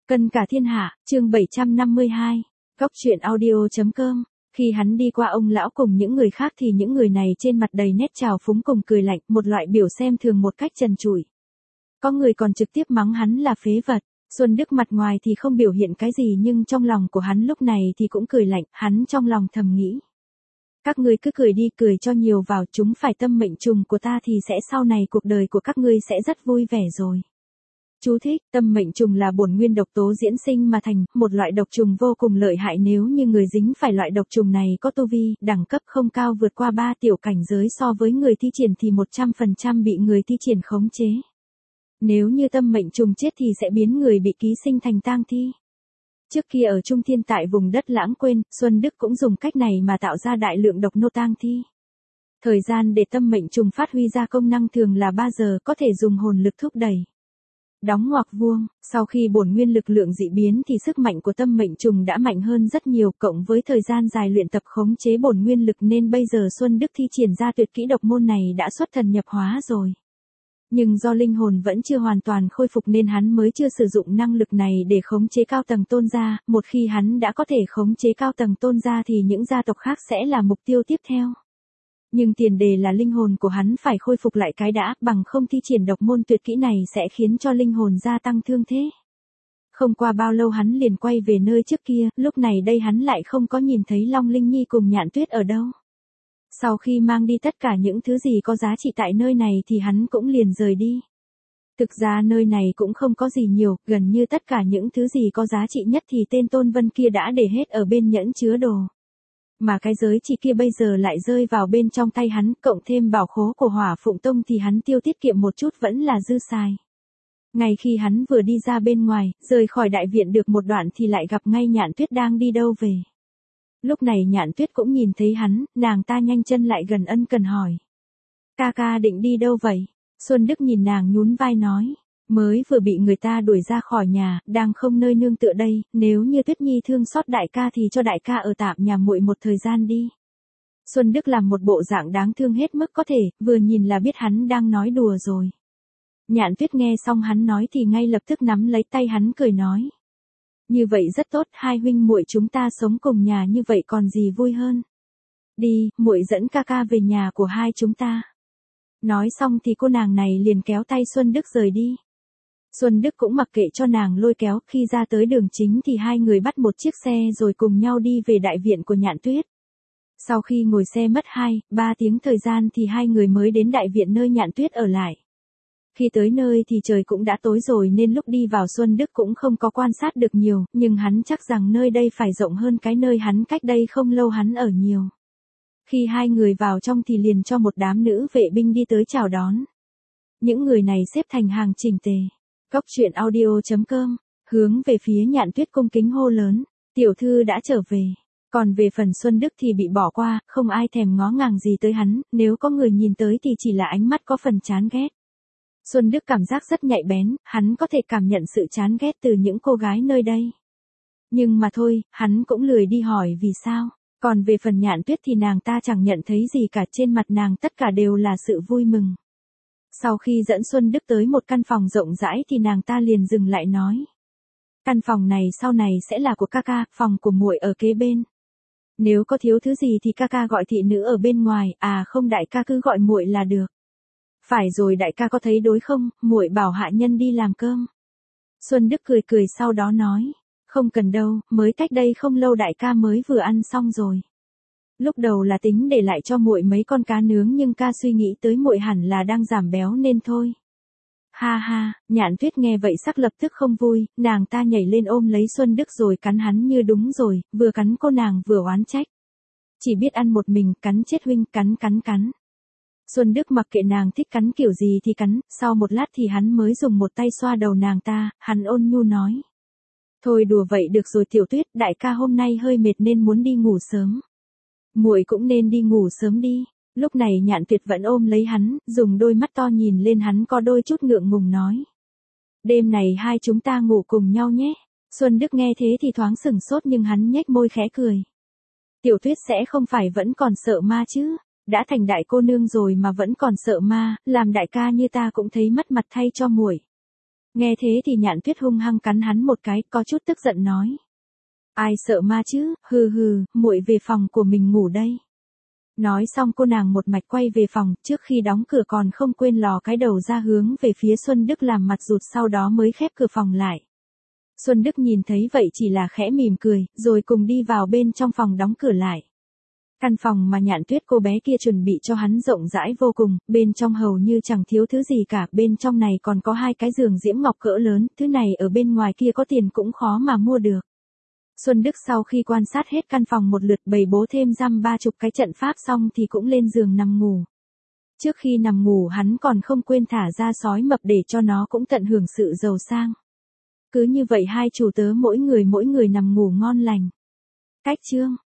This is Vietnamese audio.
Cân cả thiên hạ, chương 752, Góc truyện audio.com. Khi hắn đi qua ông lão cùng những người khác thì những người này trên mặt đầy nét trào phúng cùng cười lạnh, một loại biểu xem thường một cách trần trụi. Có người còn trực tiếp mắng hắn là phế vật. Xuân Đức mặt ngoài thì không biểu hiện cái gì nhưng trong lòng của hắn lúc này thì cũng cười lạnh, hắn trong lòng thầm nghĩ. Các ngươi cứ cười đi, cười cho nhiều vào, chúng phải tâm mệnh trùng của ta thì sẽ sau này cuộc đời của các ngươi sẽ rất vui vẻ rồi. Chú thích, tâm mệnh trùng là bổn nguyên độc tố diễn sinh mà thành, một loại độc trùng vô cùng lợi hại, nếu như người dính phải loại độc trùng này có tu vi, đẳng cấp không cao vượt qua 3 tiểu cảnh giới so với người thi triển thì 100% bị người thi triển khống chế. Nếu như tâm mệnh trùng chết thì sẽ biến người bị ký sinh thành tang thi. Trước kia ở Trung Thiên tại vùng đất lãng quên, Xuân Đức cũng dùng cách này mà tạo ra đại lượng độc nô tang thi. Thời gian để tâm mệnh trùng phát huy ra công năng thường là 3 giờ, có thể dùng hồn lực thúc đẩy. Đóng ngoặc vuông, sau khi bổn nguyên lực lượng dị biến thì sức mạnh của tâm mệnh trùng đã mạnh hơn rất nhiều, cộng với thời gian dài luyện tập khống chế bổn nguyên lực nên bây giờ Xuân Đức thi triển ra tuyệt kỹ độc môn này đã xuất thần nhập hóa rồi. Nhưng do linh hồn vẫn chưa hoàn toàn khôi phục nên hắn mới chưa sử dụng năng lực này để khống chế cao tầng tôn gia, một khi hắn đã có thể khống chế cao tầng tôn gia thì những gia tộc khác sẽ là mục tiêu tiếp theo. Nhưng tiền đề là linh hồn của hắn phải khôi phục lại cái đã, bằng không thi triển độc môn tuyệt kỹ này sẽ khiến cho linh hồn gia tăng thương thế. Không qua bao lâu hắn liền quay về nơi trước kia, lúc này đây hắn lại không có nhìn thấy Long Linh Nhi cùng Nhạn Tuyết ở đâu. Sau khi mang đi tất cả những thứ gì có giá trị tại nơi này thì hắn cũng liền rời đi. Thực ra nơi này cũng không có gì nhiều, gần như tất cả những thứ gì có giá trị nhất thì tên Tôn Vân kia đã để hết ở bên nhẫn chứa đồ. Mà cái giới chỉ kia bây giờ lại rơi vào bên trong tay hắn, cộng thêm bảo khố của Hỏa Phụng Tông thì hắn tiêu tiết kiệm một chút vẫn là dư xài. Ngay khi hắn vừa đi ra bên ngoài, rời khỏi đại viện được một đoạn thì lại gặp ngay Nhạn Tuyết đang đi đâu về. Lúc này Nhạn Tuyết cũng nhìn thấy hắn, nàng ta nhanh chân lại gần ân cần hỏi. Ca ca định đi đâu vậy? Xuân Đức nhìn nàng nhún vai nói. Mới vừa bị người ta đuổi ra khỏi nhà, đang không nơi nương tựa đây, nếu như Tuyết Nhi thương xót đại ca thì cho đại ca ở tạm nhà muội một thời gian đi. Xuân Đức làm một bộ dạng đáng thương hết mức có thể, vừa nhìn là biết hắn đang nói đùa rồi. Nhạn Tuyết nghe xong hắn nói thì ngay lập tức nắm lấy tay hắn cười nói. Như vậy rất tốt, hai huynh muội chúng ta sống cùng nhà như vậy còn gì vui hơn. Đi, muội dẫn ca ca về nhà của hai chúng ta. Nói xong thì cô nàng này liền kéo tay Xuân Đức rời đi. Xuân Đức cũng mặc kệ cho nàng lôi kéo, khi ra tới đường chính thì hai người bắt một chiếc xe rồi cùng nhau đi về đại viện của Nhạn Tuyết. Sau khi ngồi xe mất 2-3 tiếng thời gian thì hai người mới đến đại viện nơi Nhạn Tuyết ở lại. Khi tới nơi thì trời cũng đã tối rồi nên lúc đi vào Xuân Đức cũng không có quan sát được nhiều, nhưng hắn chắc rằng nơi đây phải rộng hơn cái nơi hắn cách đây không lâu hắn ở nhiều. Khi hai người vào trong thì liền cho một đám nữ vệ binh đi tới chào đón. Những người này xếp thành hàng chỉnh tề. Góc truyện audio.com, hướng về phía Nhạn Tuyết cung kính hô lớn, tiểu thư đã trở về. Còn về phần Xuân Đức thì bị bỏ qua, không ai thèm ngó ngàng gì tới hắn, nếu có người nhìn tới thì chỉ là ánh mắt có phần chán ghét. Xuân Đức cảm giác rất nhạy bén, hắn có thể cảm nhận sự chán ghét từ những cô gái nơi đây. Nhưng mà thôi, hắn cũng lười đi hỏi vì sao. Còn về phần Nhạn Tuyết thì nàng ta chẳng nhận thấy gì cả, trên mặt nàng tất cả đều là sự vui mừng. Sau khi dẫn Xuân Đức tới một căn phòng rộng rãi thì nàng ta liền dừng lại nói. Căn phòng này sau này sẽ là của ca ca, phòng của muội ở kế bên. Nếu có thiếu thứ gì thì ca ca gọi thị nữ ở bên ngoài, à không đại ca cứ gọi muội là được. Phải rồi đại ca có thấy đối không, muội bảo hạ nhân đi làm cơm. Xuân Đức cười cười sau đó nói. Không cần đâu, mới cách đây không lâu đại ca mới vừa ăn xong rồi. Lúc đầu là tính để lại cho muội mấy con cá nướng nhưng ca suy nghĩ tới muội hẳn là đang giảm béo nên thôi. Ha ha, Nhạn Tuyết nghe vậy sắc lập tức không vui, nàng ta nhảy lên ôm lấy Xuân Đức rồi cắn hắn như đúng rồi, vừa cắn cô nàng vừa oán trách. Chỉ biết ăn một mình, cắn chết huynh, cắn. Xuân Đức mặc kệ nàng thích cắn kiểu gì thì cắn, sau một lát thì hắn mới dùng một tay xoa đầu nàng ta, hắn ôn nhu nói. Thôi đùa vậy được rồi Tiểu Tuyết, đại ca hôm nay hơi mệt nên muốn đi ngủ sớm. Muội cũng nên đi ngủ sớm đi. Lúc này Nhạn Tuyết vẫn ôm lấy hắn, dùng đôi mắt to nhìn lên hắn có đôi chút ngượng ngùng nói. Đêm này hai chúng ta ngủ cùng nhau nhé. Xuân Đức nghe thế thì thoáng sừng sốt nhưng hắn nhếch môi khẽ cười. Tiểu Tuyết sẽ không phải vẫn còn sợ ma chứ? Đã thành đại cô nương rồi mà vẫn còn sợ ma, làm đại ca như ta cũng thấy mất mặt thay cho muội. Nghe thế thì Nhạn Tuyết hung hăng cắn hắn một cái, có chút tức giận nói. Ai sợ ma chứ, hừ hừ, muội về phòng của mình ngủ đây. Nói xong cô nàng một mạch quay về phòng, trước khi đóng cửa còn không quên lò cái đầu ra hướng về phía Xuân Đức làm mặt rụt, sau đó mới khép cửa phòng lại. Xuân Đức nhìn thấy vậy chỉ là khẽ mỉm cười, rồi cùng đi vào bên trong phòng đóng cửa lại. Căn phòng mà Nhạn Tuyết cô bé kia chuẩn bị cho hắn rộng rãi vô cùng, bên trong hầu như chẳng thiếu thứ gì cả, bên trong này còn có 2 cái giường diễm ngọc cỡ lớn, thứ này ở bên ngoài kia có tiền cũng khó mà mua được. Xuân Đức sau khi quan sát hết căn phòng một lượt, bày bố thêm 30 cái trận pháp xong thì cũng lên giường nằm ngủ. Trước khi nằm ngủ hắn còn không quên thả ra sói mập để cho nó cũng tận hưởng sự giàu sang. Cứ như vậy hai chủ tớ mỗi người nằm ngủ ngon lành. Cách chương